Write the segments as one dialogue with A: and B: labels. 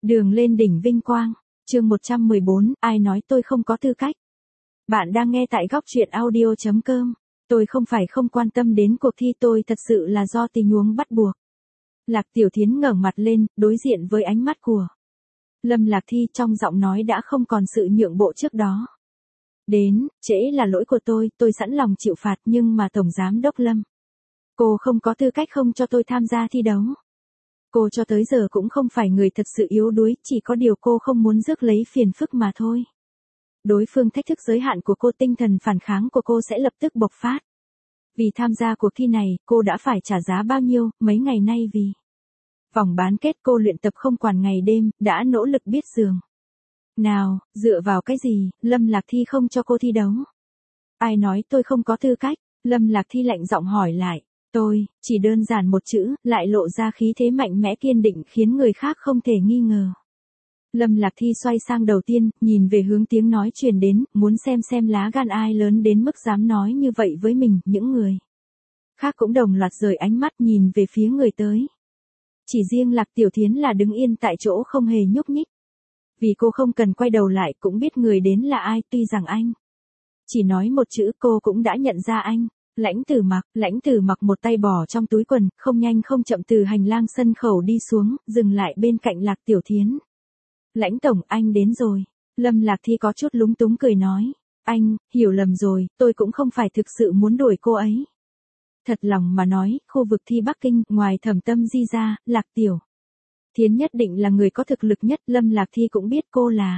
A: Đường lên đỉnh vinh quang, chương 114, ai nói tôi không có tư cách. Bạn đang nghe tại góc truyện audio.com. Tôi không phải không quan tâm đến cuộc thi, tôi thật sự là do tình huống bắt buộc. Lạc Tiểu Thiến ngẩng mặt lên, đối diện với ánh mắt của Lâm Lạc Thi, trong giọng nói đã không còn sự nhượng bộ trước đó. Đến, trễ là lỗi của tôi sẵn lòng chịu phạt, nhưng mà Tổng Giám đốc Lâm, cô không có tư cách không cho tôi tham gia thi đấu. Cô cho tới giờ cũng không phải người thật sự yếu đuối, chỉ có điều cô không muốn rước lấy phiền phức mà thôi. Đối phương thách thức giới hạn của cô, tinh thần phản kháng của cô sẽ lập tức bộc phát. Vì tham gia cuộc thi này, cô đã phải trả giá bao nhiêu, mấy ngày nay vì vòng bán kết cô luyện tập không quản ngày đêm, đã nỗ lực biết giường. Nào, dựa vào cái gì, Lâm Lạc Thi không cho cô thi đấu? Ai nói tôi không có tư cách? Lâm Lạc Thi lạnh giọng hỏi lại. Tôi, chỉ đơn giản một chữ, lại lộ ra khí thế mạnh mẽ kiên định khiến người khác không thể nghi ngờ. Lâm Lạc Thi xoay sang đầu tiên, nhìn về hướng tiếng nói truyền đến, muốn xem lá gan ai lớn đến mức dám nói như vậy với mình. Những người khác cũng đồng loạt rời ánh mắt nhìn về phía người tới. Chỉ riêng Lạc Tiểu Thiến là đứng yên tại chỗ không hề nhúc nhích. Vì cô không cần quay đầu lại cũng biết người đến là ai, tuy rằng anh chỉ nói một chữ cô cũng đã nhận ra anh. Lãnh Tử Mặc một tay bỏ trong túi quần, không nhanh không chậm từ hành lang sân khấu đi xuống, dừng lại bên cạnh Lạc Tiểu Thiến. Lãnh tổng, anh đến rồi. Lâm Lạc Thi có chút lúng túng cười nói. Anh, hiểu lầm rồi, tôi cũng không phải thực sự muốn đuổi cô ấy. Thật lòng mà nói, khu vực thi Bắc Kinh, ngoài Thẩm Tâm Di ra, Lạc Tiểu Thiến nhất định là người có thực lực nhất. Lâm Lạc Thi cũng biết cô là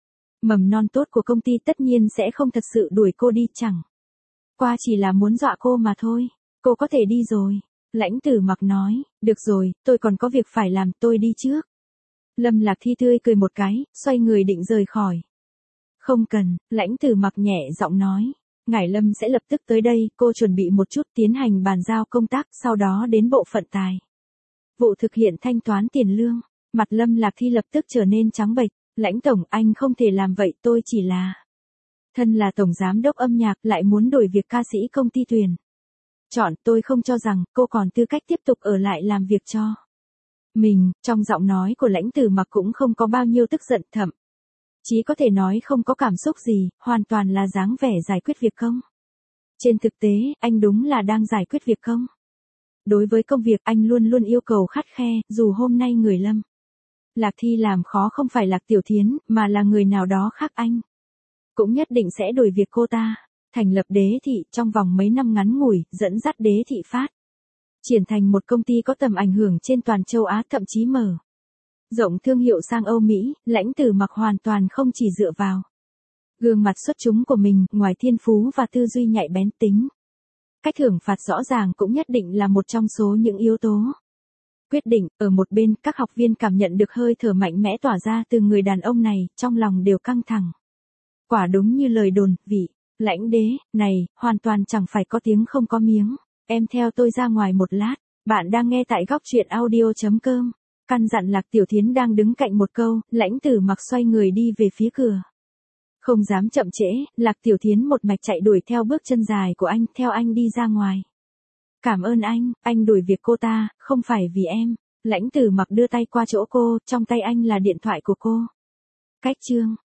A: mầm non tốt của công ty, tất nhiên sẽ không thật sự đuổi cô đi, chẳng qua chỉ là muốn dọa cô mà thôi. Cô có thể đi rồi. Lãnh Tử Mặc nói. Được rồi, tôi còn có việc phải làm, tôi đi trước. Lâm Lạc Thi tươi cười một cái, xoay người định rời khỏi. Không cần, Lãnh Tử Mặc nhẹ giọng nói. Ngải Lâm sẽ lập tức tới đây, cô chuẩn bị một chút tiến hành bàn giao công tác, sau đó đến bộ phận tài vụ thực hiện thanh toán tiền lương. Mặt Lâm Lạc Thi lập tức trở nên trắng bệch. Lãnh tổng, anh không thể làm vậy, tôi chỉ là thân là tổng giám đốc âm nhạc, lại muốn đổi việc ca sĩ công ty tuyển chọn, tôi không cho rằng cô còn tư cách tiếp tục ở lại làm việc cho mình. Trong giọng nói của Lãnh Tử Mặc cũng không có bao nhiêu tức giận, thậm chí có thể nói không có cảm xúc gì, hoàn toàn là dáng vẻ giải quyết việc công. Trên thực tế, anh đúng là đang giải quyết việc công. Đối với công việc, anh luôn luôn yêu cầu khắt khe, dù hôm nay người Lâm Lạc Thi làm khó không phải Lạc Tiểu Thiến, mà là người nào đó khác, anh cũng nhất định sẽ đổi việc cô ta. Thành lập Đế Thị, trong vòng mấy năm ngắn ngủi, dẫn dắt Đế Thị phát triển thành một công ty có tầm ảnh hưởng trên toàn châu Á, thậm chí mở rộng thương hiệu sang Âu Mỹ. Lãnh Tử Mặc hoàn toàn không chỉ dựa vào gương mặt xuất chúng của mình, ngoài thiên phú và tư duy nhạy bén, tính cách thưởng phạt rõ ràng cũng nhất định là một trong số những yếu tố quyết định. Ở một bên, các học viên cảm nhận được hơi thở mạnh mẽ tỏa ra từ người đàn ông này, trong lòng đều căng thẳng. Quả đúng như lời đồn, vị lãnh đế này hoàn toàn chẳng phải có tiếng không có miếng. Em theo tôi ra ngoài một lát. Bạn đang nghe tại góc truyện audio.com. Căn dặn Lạc Tiểu Thiến đang đứng cạnh một câu, Lãnh Tử Mặc xoay người đi về phía cửa. Không dám chậm trễ, Lạc Tiểu Thiến một mạch chạy đuổi theo bước chân dài của anh, theo anh đi ra ngoài. Cảm ơn anh đuổi việc cô ta, không phải vì em. Lãnh Tử Mặc đưa tay qua chỗ cô, trong tay anh là điện thoại của cô. Cách chương